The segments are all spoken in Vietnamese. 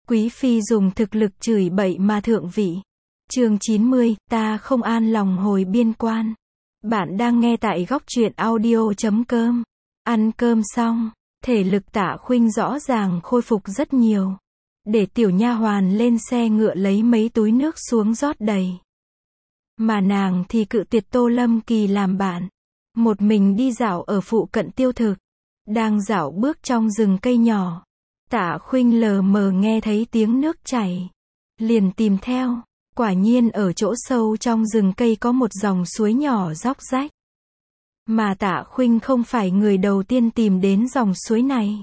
Quý phi dùng thực lực chửi bậy mà thượng vị. Chương 90, ta không an lòng hồi biên quan. Bạn đang nghe tại góc truyện audio.com. Ăn cơm xong, thể lực Tạ Khuynh rõ ràng khôi phục rất nhiều. Để tiểu nha hoàn lên xe ngựa lấy mấy túi nước xuống rót đầy. Mà nàng thì cự tuyệt Tô Lâm Kỳ làm bạn. Một mình đi dạo ở phụ cận tiêu thực. Đang dạo bước trong rừng cây nhỏ. Tạ Khuynh lờ mờ nghe thấy tiếng nước chảy. Liền tìm theo. Quả nhiên ở chỗ sâu trong rừng cây có một dòng suối nhỏ róc rách. Mà Tạ Khuynh không phải người đầu tiên tìm đến dòng suối này.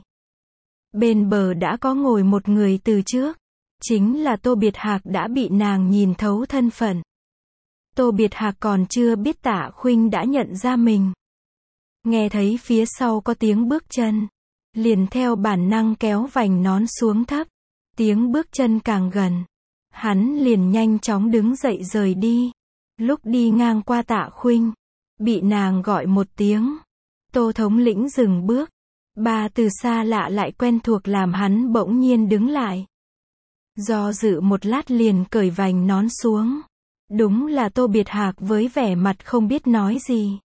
Bên bờ đã có ngồi một người từ trước. Chính là Tô Biệt Hạc đã bị nàng nhìn thấu thân phận. Tô Biệt Hạc còn chưa biết Tạ Khuynh đã nhận ra mình. Nghe thấy phía sau có tiếng bước chân. Liền theo bản năng kéo vành nón xuống thấp. Tiếng bước chân càng gần. Hắn liền nhanh chóng đứng dậy rời đi. Lúc đi ngang qua Tạ Khuynh, bị nàng gọi một tiếng. Tô thống lĩnh dừng bước. Ba từ xa lạ lại quen thuộc làm hắn bỗng nhiên đứng lại. Do dự một lát liền cởi vành nón xuống. Đúng là Tô Biệt Hạc với vẻ mặt không biết nói gì.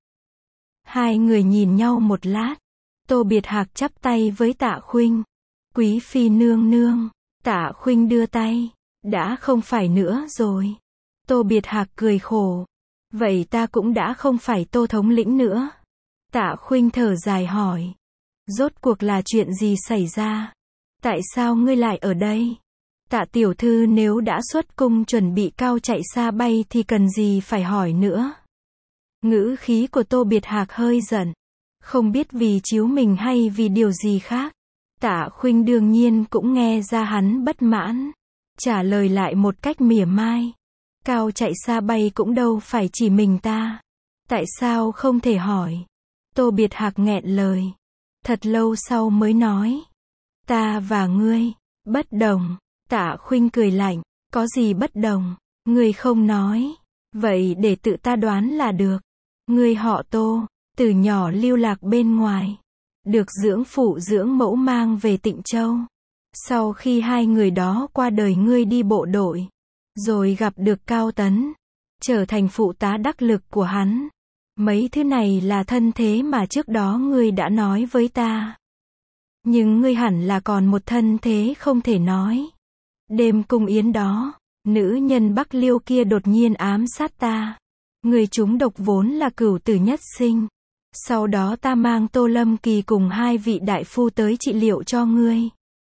Hai người nhìn nhau một lát. Tô Biệt Hạc chắp tay với Tạ Khuynh. Quý phi nương nương. Tạ Khuynh đưa tay. Đã không phải nữa rồi. Tô Biệt Hạc cười khổ. Vậy ta cũng đã không phải Tô thống lĩnh nữa. Tạ Khuynh thở dài hỏi. Rốt cuộc là chuyện gì xảy ra? Tại sao ngươi lại ở đây? Tạ tiểu thư nếu đã xuất cung chuẩn bị cao chạy xa bay thì cần gì phải hỏi nữa. Ngữ khí của Tô Biệt Hạc hơi giận. Không biết vì chiếu mình hay vì điều gì khác. Tạ Khuynh đương nhiên cũng nghe ra hắn bất mãn. Trả lời lại một cách mỉa mai. Cao chạy xa bay cũng đâu phải chỉ mình ta. Tại sao không thể hỏi? Tô Biệt Hạc nghẹn lời. Thật lâu sau mới nói. Ta và ngươi, bất đồng. Tạ Khuynh cười lạnh. Có gì bất đồng? Ngươi không nói. Vậy để tự ta đoán là được. Ngươi họ Tô, từ nhỏ lưu lạc bên ngoài. Được dưỡng phụ dưỡng mẫu mang về Tịnh Châu. Sau khi hai người đó qua đời ngươi đi bộ đội. Rồi gặp được Cao Tấn. Trở thành phụ tá đắc lực của hắn. Mấy thứ này là thân thế mà trước đó ngươi đã nói với ta. Nhưng ngươi hẳn là còn một thân thế không thể nói. Đêm cung yến đó, nữ nhân Bắc Liêu kia đột nhiên ám sát ta. Ngươi trúng độc vốn là cửu tử nhất sinh. Sau đó ta mang Tô Lâm Kỳ cùng hai vị đại phu tới trị liệu cho ngươi.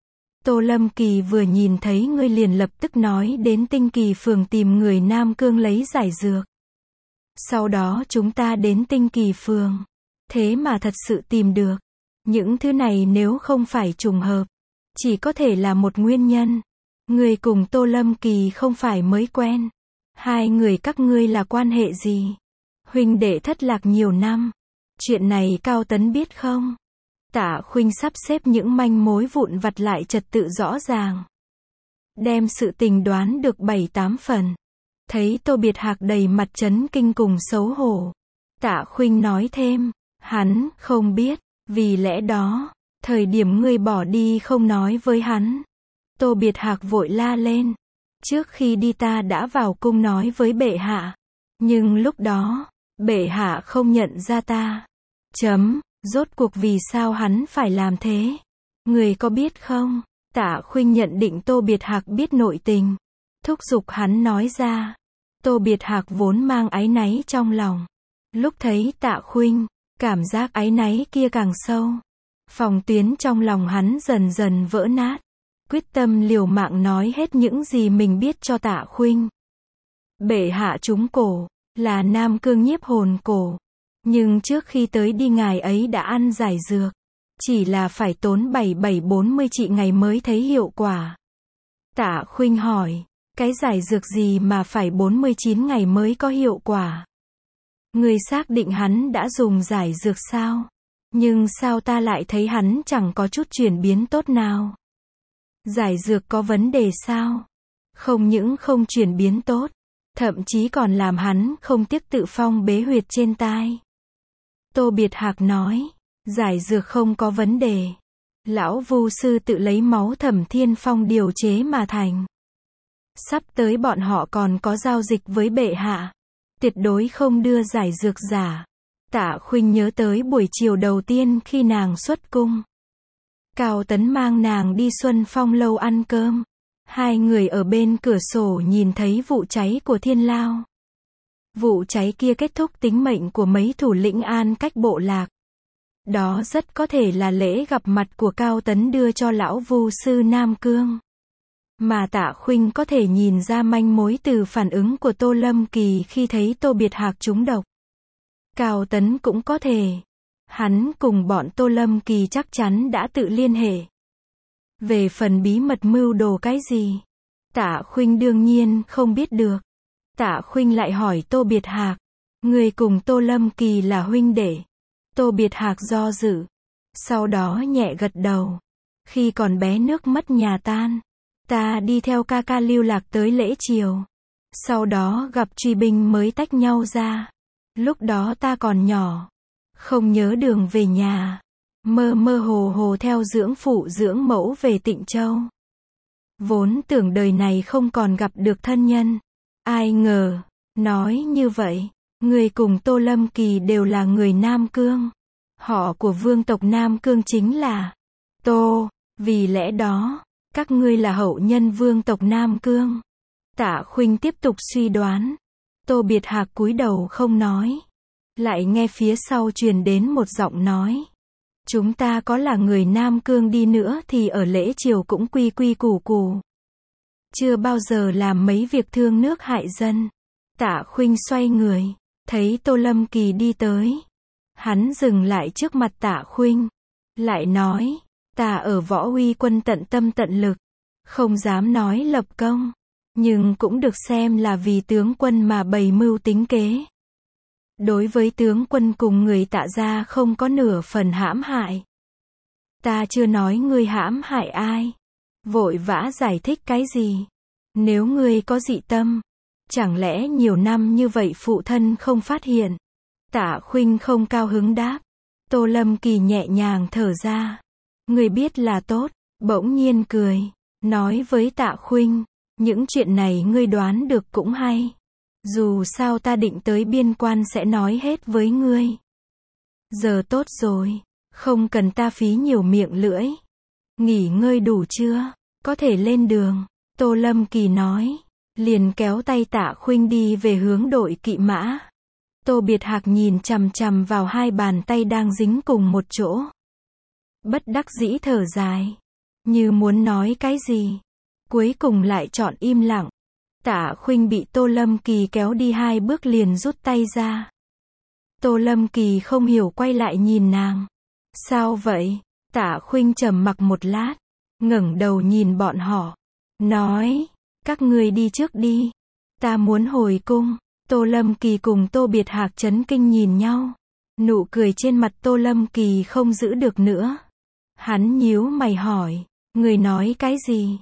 Tô Lâm Kỳ vừa nhìn thấy ngươi liền lập tức nói đến Tinh Kỳ phường tìm người Nam Cương lấy giải dược. Sau đó chúng ta đến Tinh Kỳ phường. Thế mà thật sự tìm được. Những thứ này nếu không phải trùng hợp, chỉ có thể là một nguyên nhân. Ngươi cùng Tô Lâm Kỳ không phải mới quen. Hai người các ngươi là quan hệ gì? Huynh đệ thất lạc nhiều năm. Chuyện này Cao Tấn biết không? Tạ Khuynh sắp xếp những manh mối vụn vặt lại trật tự rõ ràng. Đem sự tình đoán được 7-8 phần. Thấy Tô Biệt Hạc đầy mặt chấn kinh cùng xấu hổ. Tạ Khuynh nói thêm. Hắn không biết. Vì lẽ đó, thời điểm ngươi bỏ đi không nói với hắn. Tô Biệt Hạc vội la lên. Trước khi đi ta đã vào cung nói với bệ hạ. Nhưng lúc đó, bệ hạ không nhận ra ta. Rốt cuộc vì sao hắn phải làm thế? Người có biết không? Tạ Khuynh nhận định Tô Biệt Hạc biết nội tình. Thúc giục hắn nói ra. Tô Biệt Hạc vốn mang áy náy trong lòng. Lúc thấy Tạ Khuynh, cảm giác áy náy kia càng sâu. Phòng tuyến trong lòng hắn dần dần vỡ nát. Quyết tâm liều mạng nói hết những gì mình biết cho Tạ Khuynh. Bệ hạ trúng cổ, là Nam Cương nhiếp hồn cổ. Nhưng trước khi tới đi ngài ấy đã ăn giải dược. Chỉ là phải tốn 7740 trị ngày mới thấy hiệu quả. Tạ Khuynh hỏi, cái giải dược gì mà phải 49 ngày mới có hiệu quả? Người xác định hắn đã dùng giải dược sao? Nhưng sao ta lại thấy hắn chẳng có chút chuyển biến tốt nào? Giải dược có vấn đề sao? Không những không chuyển biến tốt, thậm chí còn làm hắn không tiếc tự phong bế huyệt trên tai. Tô Biệt Hạc nói, giải dược không có vấn đề. Lão Vu sư tự lấy máu Thẩm Thiên Phong điều chế mà thành. Sắp tới bọn họ còn có giao dịch với bệ hạ. Tuyệt đối không đưa giải dược giả. Tạ Khuynh nhớ tới buổi chiều đầu tiên khi nàng xuất cung. Cao Tấn mang nàng đi Xuân Phong lâu ăn cơm. Hai người ở bên cửa sổ nhìn thấy vụ cháy của Thiên Lao. Vụ cháy kia kết thúc tính mệnh của mấy thủ lĩnh An Cách bộ lạc. Đó rất có thể là lễ gặp mặt của Cao Tấn đưa cho lão Vu sư Nam Cương. Mà Tạ Khuynh có thể nhìn ra manh mối từ phản ứng của Tô Lâm Kỳ khi thấy Tô Biệt Hạc trúng độc. Cao Tấn cũng có thể. Hắn cùng bọn Tô Lâm Kỳ chắc chắn đã tự liên hệ. Về phần bí mật mưu đồ cái gì, Tạ Khuynh đương nhiên không biết được. Tạ Khuynh lại hỏi Tô Biệt Hạc, người cùng Tô Lâm Kỳ là huynh đệ. Tô Biệt Hạc do dự, sau đó nhẹ gật đầu. Khi còn bé nước mất nhà tan, ta đi theo ca ca lưu lạc tới Lễ Triều. Sau đó gặp truy binh mới tách nhau ra. Lúc đó ta còn nhỏ, không nhớ đường về nhà. Mơ mơ hồ hồ theo dưỡng phụ dưỡng mẫu về Tịnh Châu. Vốn tưởng đời này không còn gặp được thân nhân. Ai ngờ, nói như vậy, người cùng Tô Lâm Kỳ đều là người Nam Cương. Họ của vương tộc Nam Cương chính là Tô, vì lẽ đó, các ngươi là hậu nhân vương tộc Nam Cương. Tạ Khuynh tiếp tục suy đoán. Tô Biệt Hạc cúi đầu không nói. Lại nghe phía sau truyền đến một giọng nói. Chúng ta có là người Nam Cương đi nữa thì ở Lễ Triều cũng quy quy củ củ. Chưa bao giờ làm mấy việc thương nước hại dân. Tạ Khuynh xoay người, thấy Tô Lâm Kỳ đi tới. Hắn dừng lại trước mặt Tạ Khuynh, lại nói, ta ở Võ Uy quân tận tâm tận lực, không dám nói lập công, nhưng cũng được xem là vì tướng quân mà bày mưu tính kế. Đối với tướng quân cùng người Tạ gia không có nửa phần hãm hại. Ta chưa nói ngươi hãm hại ai. Vội vã giải thích cái gì? Nếu ngươi có dị tâm, chẳng lẽ nhiều năm như vậy phụ thân không phát hiện? Tạ Khuynh không cao hứng đáp. Tô Lâm Kỳ nhẹ nhàng thở ra. Ngươi biết là tốt, bỗng nhiên cười, nói với Tạ Khuynh, những chuyện này ngươi đoán được cũng hay. Dù sao ta định tới biên quan sẽ nói hết với ngươi. Giờ tốt rồi, không cần ta phí nhiều miệng lưỡi. Nghỉ ngơi đủ chưa? Có thể lên đường. Tô Lâm Kỳ nói, liền kéo tay Tạ Khuynh đi về hướng đội kỵ mã. Tô Biệt Hạc nhìn chằm chằm vào hai bàn tay đang dính cùng một chỗ. Bất đắc dĩ thở dài, như muốn nói cái gì. Cuối cùng lại chọn im lặng. Tạ Khuynh bị Tô Lâm Kỳ kéo đi 2 bước liền rút tay ra. Tô Lâm Kỳ không hiểu quay lại nhìn nàng. Sao vậy? Tạ Khuynh trầm mặc một lát, ngẩng đầu nhìn bọn họ, nói, các ngươi đi trước đi, ta muốn hồi cung. Tô Lâm Kỳ cùng Tô Biệt Hạc chấn kinh nhìn nhau. Nụ cười trên mặt Tô Lâm Kỳ không giữ được nữa. Hắn nhíu mày hỏi, ngươi nói cái gì?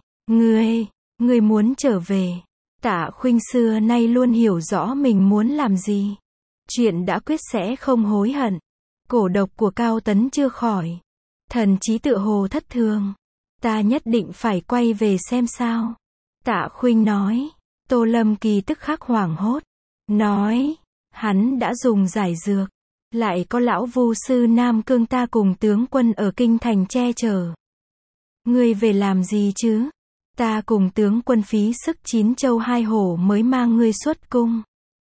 Ngươi muốn trở về. Tạ Khuynh xưa nay luôn hiểu rõ mình muốn làm gì. Chuyện đã quyết sẽ không hối hận. Cổ độc của Cao Tấn chưa khỏi. Thần trí tựa hồ thất thường. Ta nhất định phải quay về xem sao. Tạ Khuynh nói. Tô Lâm Kỳ tức khắc hoảng hốt. Nói. Hắn đã dùng giải dược. Lại có lão Vu sư Nam Cương ta cùng tướng quân ở kinh thành che chở. Ngươi về làm gì chứ? Ta cùng tướng quân phí sức 9 châu 2 hổ mới mang ngươi xuất cung.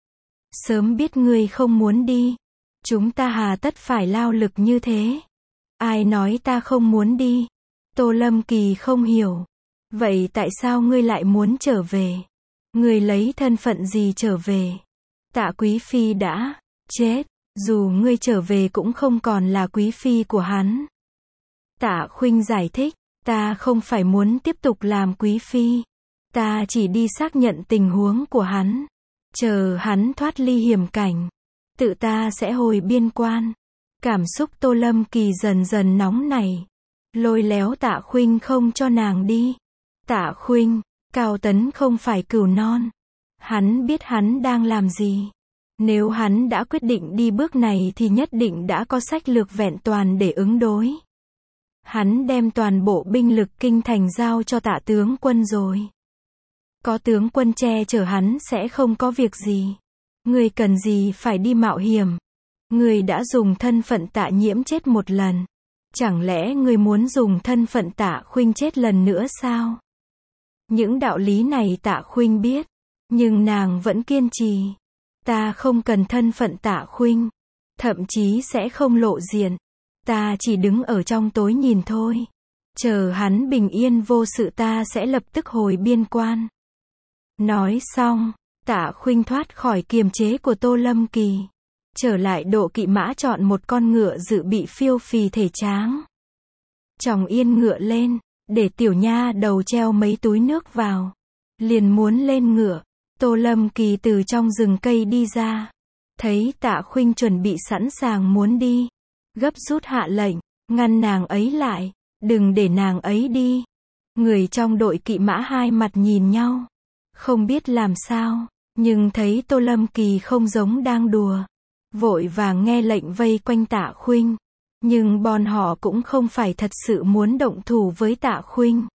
Sớm biết ngươi không muốn đi. Chúng ta hà tất phải lao lực như thế. Ai nói ta không muốn đi? Tô Lâm Kỳ không hiểu. Vậy tại sao ngươi lại muốn trở về? Ngươi lấy thân phận gì trở về? Tạ Quý Phi đã chết. Dù ngươi trở về cũng không còn là quý phi của hắn. Tạ Khuynh giải thích. Ta không phải muốn tiếp tục làm quý phi. Ta chỉ đi xác nhận tình huống của hắn. Chờ hắn thoát ly hiểm cảnh. Tự ta sẽ hồi biên quan. Cảm xúc Tô Lâm Kỳ dần dần nóng nảy. Lôi léo Tạ Khuynh không cho nàng đi. Tạ Khuynh, Cao Tấn không phải cừu non. Hắn biết hắn đang làm gì. Nếu hắn đã quyết định đi bước này thì nhất định đã có sách lược vẹn toàn để ứng đối. Hắn đem toàn bộ binh lực kinh thành giao cho Tạ tướng quân rồi. Có tướng quân che chở hắn sẽ không có việc gì. Ngươi cần gì phải đi mạo hiểm. Ngươi đã dùng thân phận Tạ Nhiễm chết một lần. Chẳng lẽ ngươi muốn dùng thân phận Tạ Khuynh chết lần nữa sao? Những đạo lý này Tạ Khuynh biết. Nhưng nàng vẫn kiên trì. Ta không cần thân phận Tạ Khuynh. Thậm chí sẽ không lộ diện. Ta chỉ đứng ở trong tối nhìn thôi. Chờ hắn bình yên vô sự ta sẽ lập tức hồi biên quan. Nói xong, Tạ Khuynh thoát khỏi kiềm chế của Tô Lâm Kỳ. Trở lại Độ Kỵ Mã chọn một con ngựa dự bị phiêu phì thể tráng. Chòng yên ngựa lên, để tiểu nha đầu treo mấy túi nước vào. Liền muốn lên ngựa. Tô Lâm Kỳ từ trong rừng cây đi ra. Thấy Tạ Khuynh chuẩn bị sẵn sàng muốn đi. Gấp rút hạ lệnh, ngăn nàng ấy lại. Đừng để nàng ấy đi. Người trong đội kỵ mã hai mặt nhìn nhau. Không biết làm sao. Nhưng thấy Tô Lâm Kỳ không giống đang đùa. Vội vàng nghe lệnh vây quanh Tạ Khuynh. Nhưng bọn họ cũng không phải thật sự muốn động thủ với Tạ Khuynh.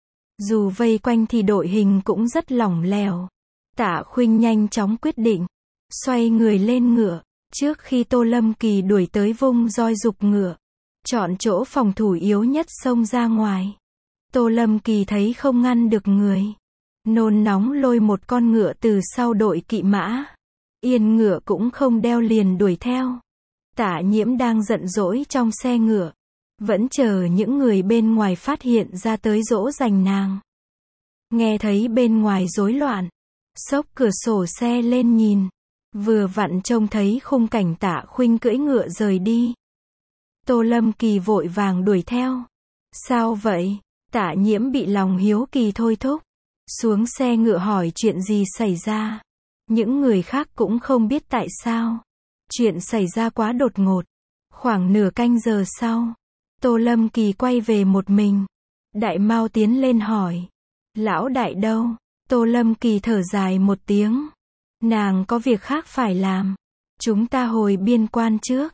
Dù vây quanh thì đội hình cũng rất lỏng lẻo. Tạ Khuynh nhanh chóng quyết định. Xoay người lên ngựa. Trước khi Tô Lâm Kỳ đuổi tới vung roi giục ngựa. Chọn chỗ phòng thủ yếu nhất xông ra ngoài. Tô Lâm Kỳ thấy không ngăn được người. Nôn nóng lôi một con ngựa từ sau đội kỵ mã. Yên ngựa cũng không đeo liền đuổi theo. Tạ Nhiễm đang giận dỗi trong xe ngựa. Vẫn chờ những người bên ngoài phát hiện ra tới dỗ dành nàng. Nghe thấy bên ngoài rối loạn. Xốc cửa sổ xe lên nhìn. Vừa vặn trông thấy khung cảnh Tạ Khuynh cưỡi ngựa rời đi. Tô Lâm Kỳ vội vàng đuổi theo. Sao vậy? Tạ Nhiễm bị lòng hiếu kỳ thôi thúc. Xuống xe ngựa hỏi chuyện gì xảy ra. Những người khác cũng không biết tại sao. Chuyện xảy ra quá đột ngột. Khoảng nửa canh giờ sau, Tô Lâm Kỳ quay về một mình. Đại Mao tiến lên hỏi. Lão đại đâu? Tô Lâm Kỳ thở dài một tiếng. Nàng có việc khác phải làm. Chúng ta hồi biên quan trước.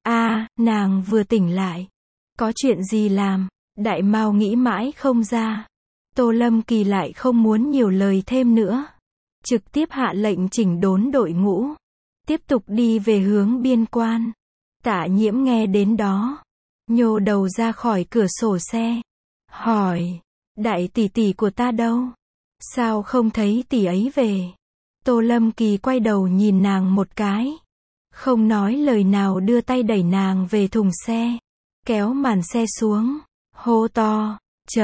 Nàng vừa tỉnh lại. Có chuyện gì làm? Đại Mao nghĩ mãi không ra. Tô Lâm Kỳ lại không muốn nhiều lời thêm nữa. Trực tiếp hạ lệnh chỉnh đốn đội ngũ. Tiếp tục đi về hướng biên quan. Tạ Nhiễm nghe đến đó. Nhô đầu ra khỏi cửa sổ xe. Hỏi. Đại tỷ tỷ của ta đâu? Sao không thấy tỷ ấy về? Tô Lâm Kỳ quay đầu nhìn nàng một cái. Không nói lời nào đưa tay đẩy nàng về thùng xe. Kéo màn xe xuống. Hô to.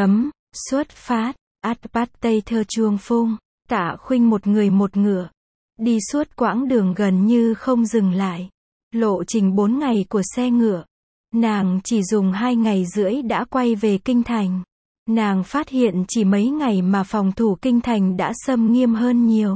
Xuất phát. Bắt Tây Thơ Chuông Phung. Tạ Khuynh một người một ngựa. Đi suốt quãng đường gần như không dừng lại. Lộ trình 4 ngày của xe ngựa. Nàng chỉ dùng 2 ngày rưỡi đã quay về kinh thành. Nàng phát hiện chỉ mấy ngày mà phòng thủ kinh thành đã xâm nghiêm hơn nhiều.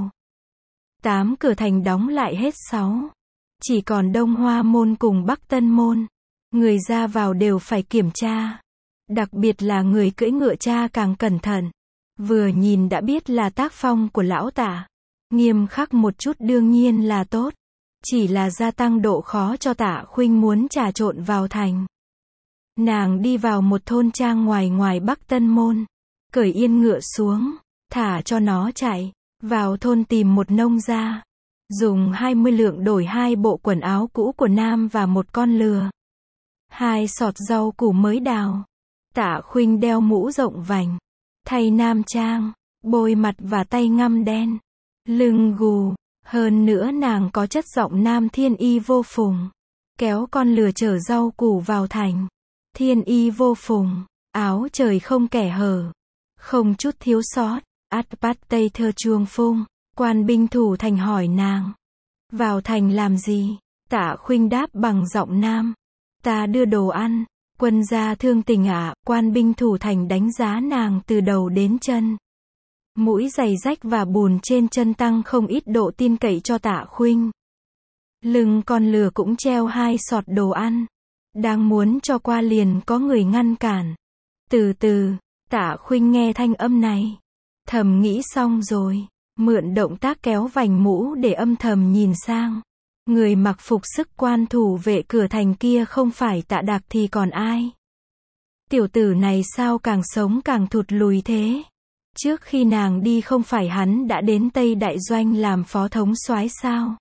8 cửa thành đóng lại hết 6. Chỉ còn Đông Hoa Môn cùng Bắc Tân Môn. Người ra vào đều phải kiểm tra. Đặc biệt là người cưỡi ngựa tra càng cẩn thận. Vừa nhìn đã biết là tác phong của lão Tạ. Nghiêm khắc một chút đương nhiên là tốt. Chỉ là gia tăng độ khó cho Tạ Khuynh muốn trà trộn vào thành. Nàng đi vào một thôn trang ngoài Bắc Tân Môn. Cởi yên ngựa xuống. Thả cho nó chạy. Vào thôn tìm một nông gia. Dùng 20 lượng đổi 2 bộ quần áo cũ của nam và một con lừa. 2 sọt rau củ mới đào. Tạ Khuynh đeo mũ rộng vành. Thay nam trang. Bôi mặt và tay ngăm đen. Lưng gù. Hơn nữa nàng có chất giọng nam thiên y vô phùng. Kéo con lừa chở rau củ vào thành. Thiên y vô phùng. Áo trời không kẻ hở. Không chút thiếu sót. Bắt Tây Thơ Chuông Phung. Quan binh thủ thành hỏi nàng. Vào thành làm gì? Tạ Khuynh đáp bằng giọng nam. Ta đưa đồ ăn. Quân gia thương tình ạ. Quan binh thủ thành đánh giá nàng từ đầu đến chân. Mũi giày rách và bùn trên chân tăng không ít độ tin cậy cho Tạ Khuynh. Lưng con lừa cũng treo 2 sọt đồ ăn. Đang muốn cho qua liền có người ngăn cản. Từ từ, Tạ Khuynh nghe thanh âm này. Thầm nghĩ xong rồi. Mượn động tác kéo vành mũ để âm thầm nhìn sang. Người mặc phục sức quan thủ vệ cửa thành kia không phải Tạ Đạc thì còn ai? Tiểu tử này sao càng sống càng thụt lùi thế? Trước khi nàng đi không phải hắn đã đến Tây Đại Doanh làm phó thống soái sao?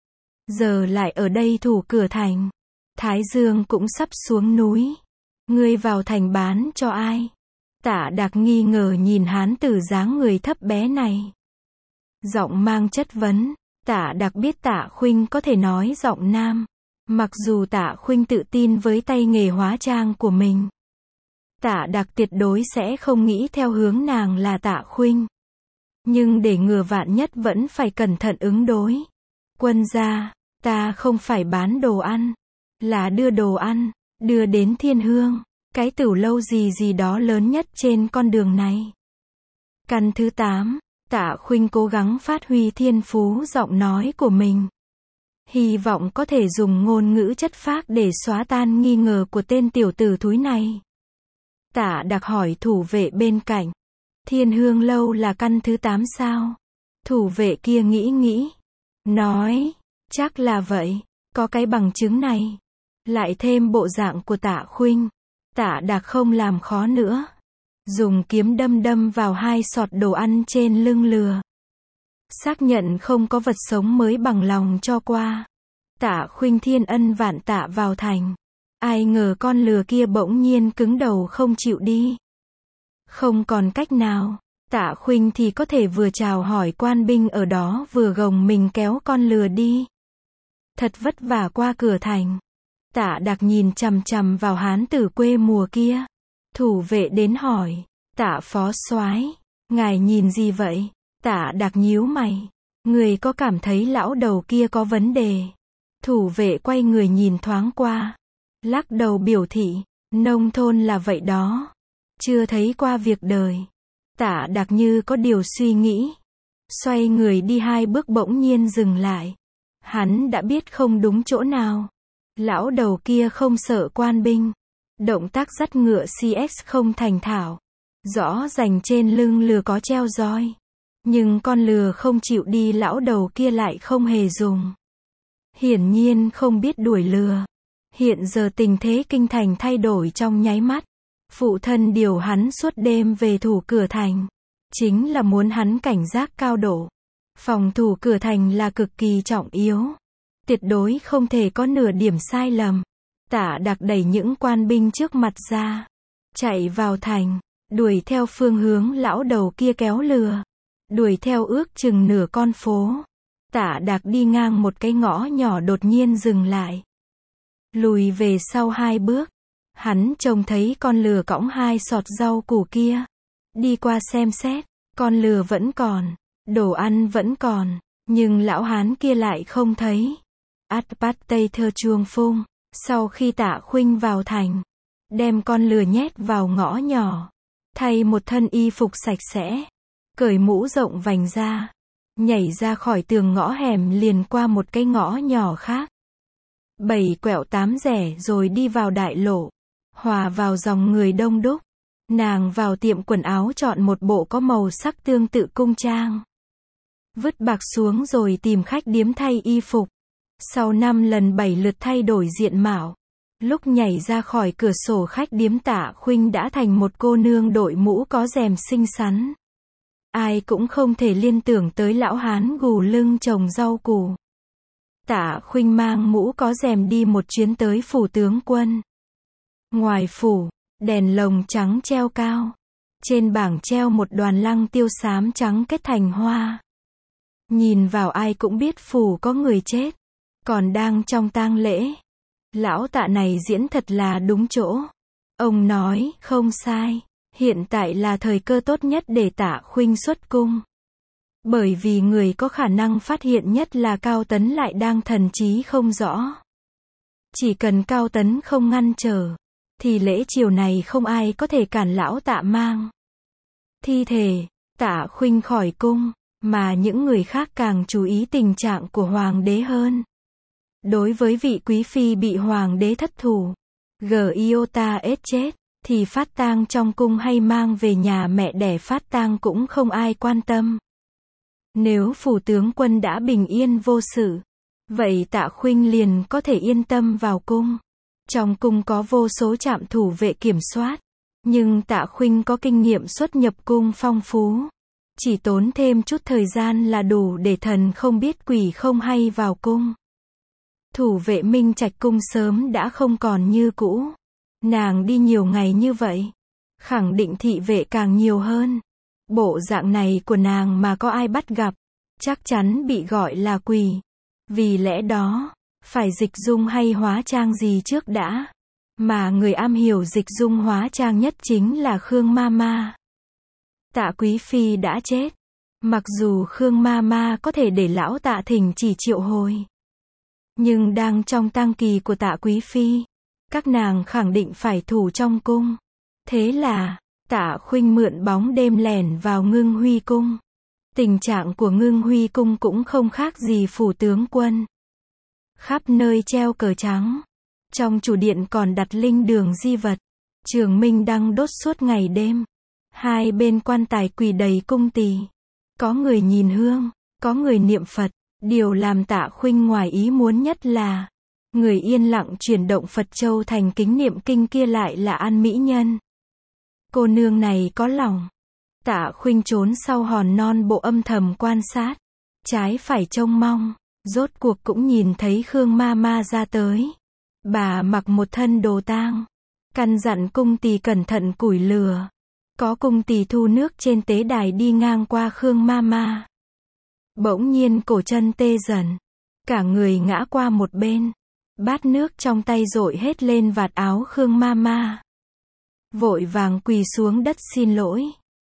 Giờ lại ở đây thủ cửa thành. Thái Dương cũng sắp xuống núi. Ngươi vào thành bán cho ai? Tạ Đạc nghi ngờ nhìn hán tử dáng người thấp bé này. Giọng mang chất vấn. Tạ Đạc biết Tạ Khuynh có thể nói giọng nam. Mặc dù Tạ Khuynh tự tin với tay nghề hóa trang của mình. Tạ Đạc tuyệt đối sẽ không nghĩ theo hướng nàng là Tạ Khuynh. Nhưng để ngừa vạn nhất vẫn phải cẩn thận ứng đối. Quân gia, ta không phải bán đồ ăn. Là đưa đồ ăn, đưa đến Thiên Hương. Cái tửu lâu gì gì đó lớn nhất trên con đường này. Căn thứ 8, Tạ Khuynh cố gắng phát huy thiên phú giọng nói của mình. Hy vọng có thể dùng ngôn ngữ chất phác để xóa tan nghi ngờ của tên tiểu tử thúi này. Tạ Đạc hỏi thủ vệ bên cạnh. Thiên Hương lâu là căn thứ 8 sao? Thủ vệ kia nghĩ. Nói, chắc là vậy, có cái bằng chứng này. Lại thêm bộ dạng của Tạ Khuynh. Tạ Đạc không làm khó nữa. Dùng kiếm đâm vào 2 sọt đồ ăn trên lưng lừa. Xác nhận không có vật sống mới bằng lòng cho qua. Tạ Khuynh thiên ân vạn tạ vào thành. Ai ngờ con lừa kia bỗng nhiên cứng đầu không chịu đi. Không còn cách nào, Tạ Khuynh thì có thể vừa chào hỏi quan binh ở đó vừa gồng mình kéo con lừa đi. Thật vất vả qua cửa thành. Tạ Đạc nhìn chằm chằm vào hán tử quê mùa kia. Thủ vệ đến hỏi, Tạ phó soái, ngài nhìn gì vậy? Tạ Đạc nhíu mày. Người có cảm thấy lão đầu kia có vấn đề? Thủ vệ quay người nhìn thoáng qua. Lắc đầu biểu thị, nông thôn là vậy đó. Chưa thấy qua việc đời. Tạ Đạc như có điều suy nghĩ. Xoay người đi 2 bước bỗng nhiên dừng lại. Hắn đã biết không đúng chỗ nào. Lão đầu kia không sợ quan binh. Động tác dắt ngựa CS không thành thạo. Rõ ràng trên lưng lừa có treo roi. Nhưng con lừa không chịu đi lão đầu kia lại không hề dùng. Hiển nhiên không biết đuổi lừa. Hiện giờ tình thế kinh thành thay đổi trong nháy mắt. Phụ thân điều hắn suốt đêm về thủ cửa thành. Chính là muốn hắn cảnh giác cao độ. Phòng thủ cửa thành là cực kỳ trọng yếu. Tuyệt đối không thể có nửa điểm sai lầm. Tạ Đạc đẩy những quan binh trước mặt ra. Chạy vào thành. Đuổi theo phương hướng lão đầu kia kéo lừa. Đuổi theo ước chừng nửa con phố. Tạ Đạc đi ngang một cái ngõ nhỏ đột nhiên dừng lại. Lùi về sau 2 bước. Hắn trông thấy con lừa cõng 2 sọt rau củ kia. Đi qua xem xét. Con lừa vẫn còn. Đồ ăn vẫn còn. Nhưng lão hán kia lại không thấy. Atpat Tây Thơ Chuông Phung. Sau khi Tạ Khuynh vào thành. Đem con lừa nhét vào ngõ nhỏ. Thay một thân y phục sạch sẽ. Cởi mũ rộng vành ra. Nhảy ra khỏi tường ngõ hẻm liền qua một cái ngõ nhỏ khác. 7 quẹo 8 rẽ rồi đi vào đại lộ. Hòa vào dòng người đông đúc. Nàng vào tiệm quần áo chọn một bộ có màu sắc tương tự cung trang. Vứt bạc xuống rồi tìm khách điếm thay y phục. Sau 5 lần 7 lượt thay đổi diện mạo. Lúc nhảy ra khỏi cửa sổ khách điếm Tạ Khuynh đã thành một cô nương đội mũ có rèm xinh xắn. Ai cũng không thể liên tưởng tới lão hán gù lưng trồng rau củ. Tạ Khuynh mang mũ có rèm đi một chuyến tới phủ tướng quân. Ngoài phủ, đèn lồng trắng treo cao. Trên bảng treo một đoàn lăng tiêu xám trắng kết thành hoa. Nhìn vào ai cũng biết phủ có người chết. Còn đang trong tang lễ. Lão Tạ này diễn thật là đúng chỗ. Ông nói, không sai. Hiện tại là thời cơ tốt nhất để Tạ Khuynh xuất cung. Bởi vì người có khả năng phát hiện nhất là Cao Tấn lại đang thần trí không rõ. Chỉ cần Cao Tấn không ngăn trở, thì lễ chiều này không ai có thể cản lão Tạ mang thi thể Tạ Khuynh khỏi cung, mà những người khác càng chú ý tình trạng của hoàng đế hơn. Đối với vị quý phi bị hoàng đế thất thủ, Giota ết chết, thì phát tang trong cung hay mang về nhà mẹ đẻ phát tang cũng không ai quan tâm. Nếu phủ tướng quân đã bình yên vô sự, vậy Tạ Khuynh liền có thể yên tâm vào cung. Trong cung có vô số trạm thủ vệ kiểm soát, Nhưng Tạ Khuynh có kinh nghiệm xuất nhập cung phong phú. Chỉ tốn thêm chút thời gian là đủ để thần không biết quỷ không hay vào cung. Thủ vệ Minh Trạch cung sớm đã không còn như cũ. Nàng đi nhiều ngày như vậy, khẳng định thị vệ càng nhiều hơn. Bộ dạng này của nàng mà có ai bắt gặp, chắc chắn bị gọi là quỷ. Vì lẽ đó, phải dịch dung hay hóa trang gì trước đã. Mà người am hiểu dịch dung hóa trang nhất chính là Khương Mama. Tạ Quý Phi đã chết. Mặc dù Khương Mama có thể để lão Tạ thỉnh chỉ triệu hồi, nhưng đang trong tang kỳ của Tạ Quý Phi, các nàng khẳng định phải thủ trong cung. Thế là, Tạ Khuynh mượn bóng đêm lẻn vào Ngưng Huy cung. Tình trạng của Ngưng Huy cung cũng không khác gì phủ tướng quân. Khắp nơi treo cờ trắng. Trong chủ điện còn đặt linh đường di vật. Trường minh đăng đốt suốt ngày đêm. Hai bên quan tài quỳ đầy cung tỳ. Có người nhìn hương, có người niệm Phật. Điều làm Tạ Khuynh ngoài ý muốn nhất là, người yên lặng chuyển động Phật châu thành kính niệm kinh kia lại là An Mỹ Nhân. Cô nương này có lòng. Tạ Khuynh trốn sau hòn non bộ âm thầm quan sát. Trái phải trông mong. Rốt cuộc cũng nhìn thấy Khương Mama ra tới. Bà mặc một thân đồ tang. Căn dặn cung tỳ cẩn thận củi lửa. Có cung tỳ thu nước trên tế đài đi ngang qua Khương Mama. Bỗng nhiên cổ chân tê dần. Cả người ngã qua một bên. Bát nước trong tay dội hết lên vạt áo Khương Mama. Vội vàng quỳ xuống đất xin lỗi.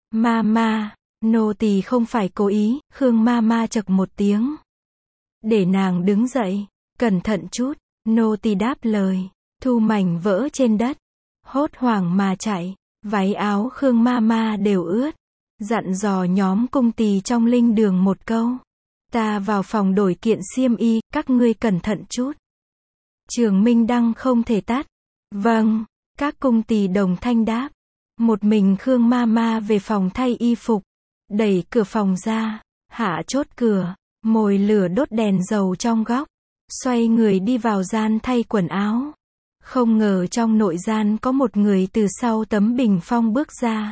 Mama, nô tỳ không phải cố ý. Khương Mama chậc một tiếng. Để nàng đứng dậy. Cẩn thận chút. Nô tỳ đáp lời. Thu mảnh vỡ trên đất. Hốt hoảng mà chạy. Váy áo Khương Mama đều ướt. Dặn dò nhóm cung tỳ trong linh đường một câu. Ta vào phòng đổi kiện xiêm y, các ngươi cẩn thận chút. Trường minh đăng không thể tắt. Vâng, các cung tỳ đồng thanh đáp. Một mình Khương Mama về phòng thay y phục. Đẩy cửa phòng ra, hạ chốt cửa, mồi lửa đốt đèn dầu trong góc. Xoay người đi vào gian thay quần áo. Không ngờ trong nội gian có một người từ sau tấm bình phong bước ra.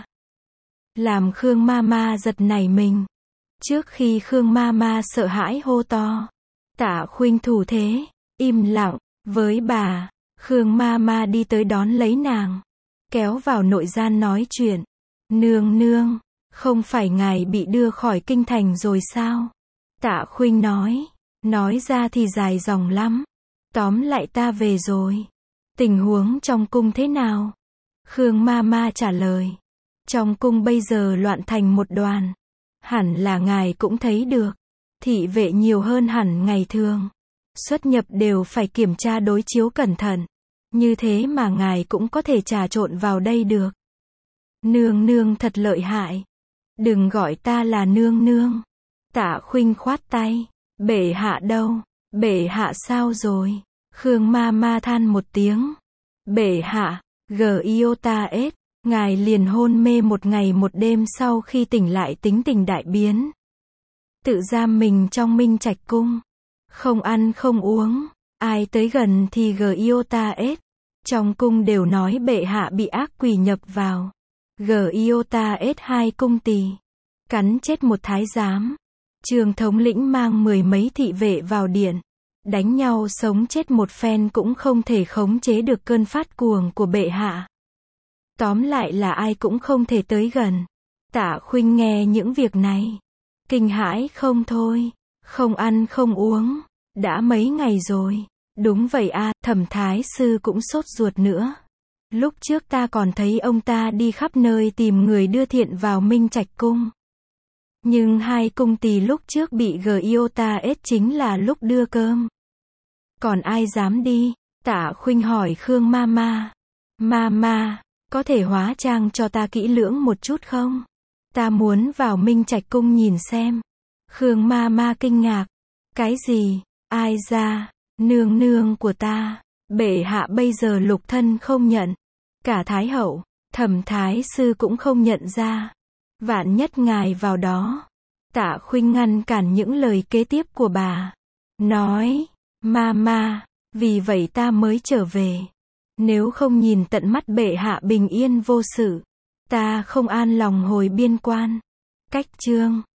Làm Khương Mama giật nảy mình. Trước khi Khương Mama sợ hãi hô to. Tạ Khuynh thủ thế, im lặng, với bà. Khương Mama đi tới đón lấy nàng. Kéo vào nội gian nói chuyện. Nương nương, không phải ngài bị đưa khỏi kinh thành rồi sao? Tạ Khuynh nói ra thì dài dòng lắm. Tóm lại ta về rồi. Tình huống trong cung thế nào? Khương Mama trả lời. Trong cung bây giờ loạn thành một đoàn. Hẳn là ngài cũng thấy được. Thị vệ nhiều hơn hẳn ngày thường. Xuất nhập đều phải kiểm tra đối chiếu cẩn thận. Như thế mà ngài cũng có thể trà trộn vào đây được. Nương nương thật lợi hại. Đừng gọi ta là nương nương. Tạ Khuynh khoát tay. Bệ hạ đâu? Bệ hạ sao rồi? Khương Mama than một tiếng. Bệ hạ, Giota-S, ngài liền hôn mê một ngày một đêm sau khi tỉnh lại tính tình đại biến. Tự giam mình trong Minh Trạch cung. Không ăn không uống. Ai tới gần thì Giota-S. Trong cung đều nói bệ hạ bị ác quỷ nhập vào. Giota-S hai cung tỳ. Cắn chết một thái giám. Trường thống lĩnh mang 10 mấy thị vệ vào điện. Đánh nhau sống chết một phen cũng không thể khống chế được cơn phát cuồng của bệ hạ. Tóm lại là ai cũng không thể tới gần. Tạ Khuynh nghe những việc này. Kinh hãi không thôi. Không ăn không uống. Đã mấy ngày rồi. Đúng vậy à, Thẩm thái sư cũng sốt ruột nữa. Lúc trước ta còn thấy ông ta đi khắp nơi tìm người đưa thiện vào Minh Trạch cung. Nhưng hai cung tỳ lúc trước bị Giota-S chính là lúc đưa cơm. Còn ai dám đi? Tạ Khuynh hỏi Khương Mama. Mama, có thể hóa trang cho ta kỹ lưỡng một chút không? Ta muốn vào Minh Trạch cung nhìn xem. Khương Mama kinh ngạc. Cái gì? Ai ra? Nương nương của ta. Bệ hạ bây giờ lục thân không nhận. Cả Thái hậu, Thẩm thái sư cũng không nhận ra. Vạn nhất ngài vào đó. Tạ Khuynh ngăn cản những lời kế tiếp của bà. Nói, Mama, vì vậy ta mới trở về. Nếu không nhìn tận mắt bệ hạ bình yên vô sự, ta không an lòng hồi biên quan. Cách chương